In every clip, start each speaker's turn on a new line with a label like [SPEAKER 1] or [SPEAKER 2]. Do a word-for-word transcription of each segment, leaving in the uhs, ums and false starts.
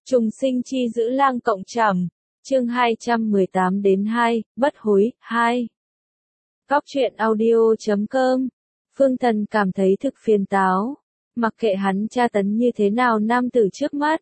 [SPEAKER 1] Trùng sinh chi giữ lang cộng trầm, chương hai trăm mười tám đến hai, bất hối, hai. Góc truyện audio.com. Phương Thần cảm thấy thực phiền táo, mặc kệ hắn tra tấn như thế nào nam tử trước mắt.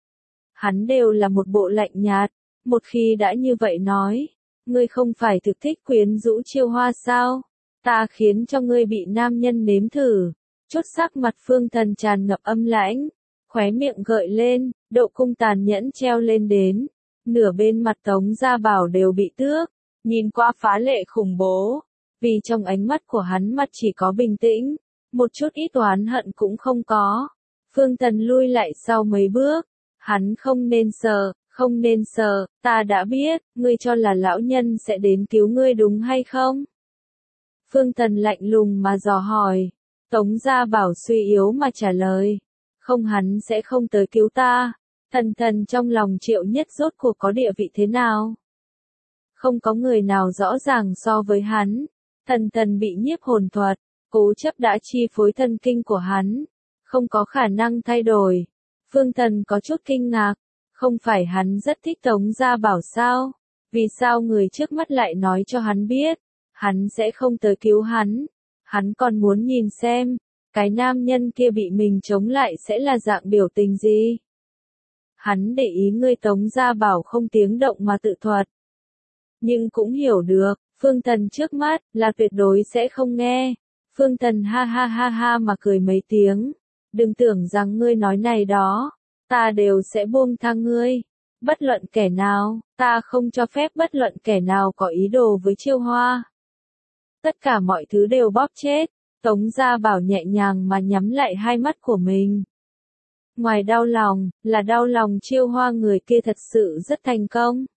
[SPEAKER 1] Hắn đều là một bộ lạnh nhạt, một khi đã như vậy nói, ngươi không phải thực thích quyến rũ Chiêu Hoa sao? Ta khiến cho ngươi bị nam nhân nếm thử. Chút sắc mặt Phương Thần tràn ngập âm lãnh, khóe miệng gợi lên, độ cung tàn nhẫn treo lên đến, nửa bên mặt Tống Gia Bảo đều bị tước, nhìn qua phá lệ khủng bố, vì trong ánh mắt của hắn mặt chỉ có bình tĩnh, một chút ít oán hận cũng không có. Phương Thần lui lại sau mấy bước, hắn không nên sợ, không nên sợ, ta đã biết, ngươi cho là lão nhân sẽ đến cứu ngươi đúng hay không? Phương Thần lạnh lùng mà dò hỏi, Tống Gia Bảo suy yếu mà trả lời. Không, hắn sẽ không tới cứu ta. Thần thần trong lòng Triệu Nhất rốt cuộc có địa vị thế nào? Không có người nào rõ ràng so với hắn. Thần thần bị nhiếp hồn thuật, cố chấp đã chi phối thần kinh của hắn, không có khả năng thay đổi. Phương Thần có chút kinh ngạc, không phải hắn rất thích Tống Gia Bảo sao? Vì sao người trước mắt lại nói cho hắn biết, hắn sẽ không tới cứu hắn? Hắn còn muốn nhìn xem, cái nam nhân kia bị mình chống lại sẽ là dạng biểu tình gì? Hắn để ý ngươi Tống Gia Bảo không tiếng động mà tự thuật. Nhưng cũng hiểu được, Phương Thần trước mắt là tuyệt đối sẽ không nghe. Phương Thần ha ha ha ha mà cười mấy tiếng. Đừng tưởng rằng ngươi nói này đó, ta đều sẽ buông tha ngươi. Bất luận kẻ nào, ta không cho phép bất luận kẻ nào có ý đồ với Chiêu Hoa. Tất cả mọi thứ đều bóp chết. Tống Gia Bảo nhẹ nhàng mà nhắm lại hai mắt của mình. Ngoài đau lòng, là đau lòng Chiêu Hoa người kia thật sự rất thành công.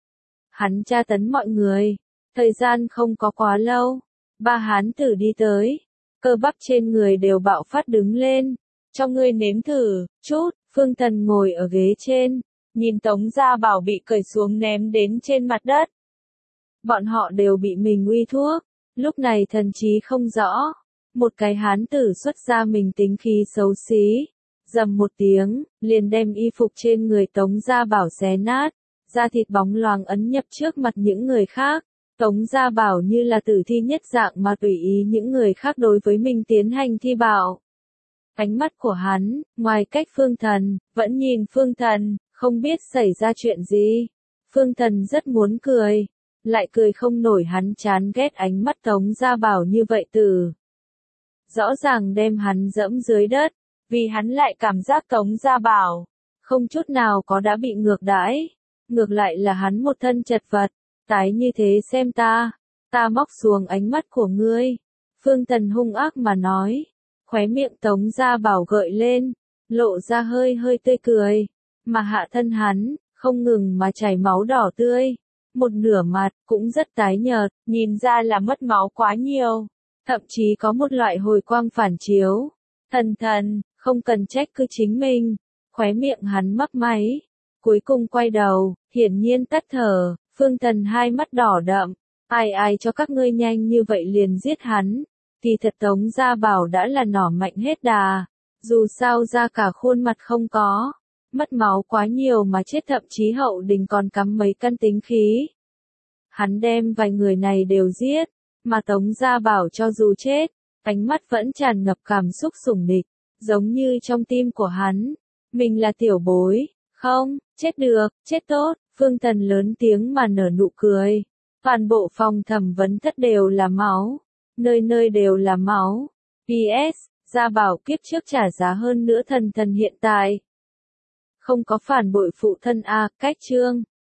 [SPEAKER 1] Hắn tra tấn mọi người. Thời gian không có quá lâu. Ba hán tử đi tới. Cơ bắp trên người đều bạo phát đứng lên. Cho ngươi nếm thử, chút. Phương Thần ngồi ở ghế trên. Nhìn Tống Gia Bảo bị cởi xuống ném đến trên mặt đất. Bọn họ đều bị mình uy thuốc. Lúc này thần trí không rõ. Một cái hán tử xuất ra mình tính khí xấu xí, dầm một tiếng, liền đem y phục trên người Tống Gia Bảo xé nát, da thịt bóng loáng ấn nhập trước mặt những người khác. Tống Gia Bảo như là tử thi nhất dạng mà tùy ý những người khác đối với mình tiến hành thi bạo. Ánh mắt của hắn, ngoài cách Phương Thần, vẫn nhìn Phương Thần, không biết xảy ra chuyện gì. Phương Thần rất muốn cười, lại cười không nổi, hắn chán ghét ánh mắt Tống Gia Bảo như vậy từ. Rõ ràng đem hắn dẫm dưới đất, vì hắn lại cảm giác Tống Gia Bảo không chút nào có đã bị ngược đãi, ngược lại là hắn một thân chật vật, tái như thế xem ta, ta móc xuống ánh mắt của ngươi. Phương Thần hung ác mà nói, khóe miệng Tống Gia Bảo gợi lên, lộ ra hơi hơi tươi cười, mà hạ thân hắn, không ngừng mà chảy máu đỏ tươi, một nửa mặt cũng rất tái nhợt, nhìn ra là mất máu quá nhiều. Thậm chí có một loại hồi quang phản chiếu. Thần thần, không cần trách cứ chính mình. Khóe miệng hắn mấp máy. Cuối cùng quay đầu, hiển nhiên tắt thở. Phương Thần hai mắt đỏ đậm. Ai ai cho các ngươi nhanh như vậy liền giết hắn. Thì thật Tống Gia Bảo đã là nỏ mạnh hết đà. Dù sao ra cả khuôn mặt không có. Mất máu quá nhiều mà chết, thậm chí hậu đình còn cắm mấy căn tính khí. Hắn đem vài người này đều giết. Mà Tống Gia Bảo cho dù chết, ánh mắt vẫn tràn ngập cảm xúc sủng địch, giống như trong tim của hắn, mình là tiểu bối, không, chết được, chết tốt. Phương Thần lớn tiếng mà nở nụ cười, toàn bộ phòng thẩm vấn thất đều là máu, nơi nơi đều là máu. pê ét, Gia Bảo kiếp trước trả giá hơn nữa, thần thần hiện tại không có phản bội phụ thân a. Cách chương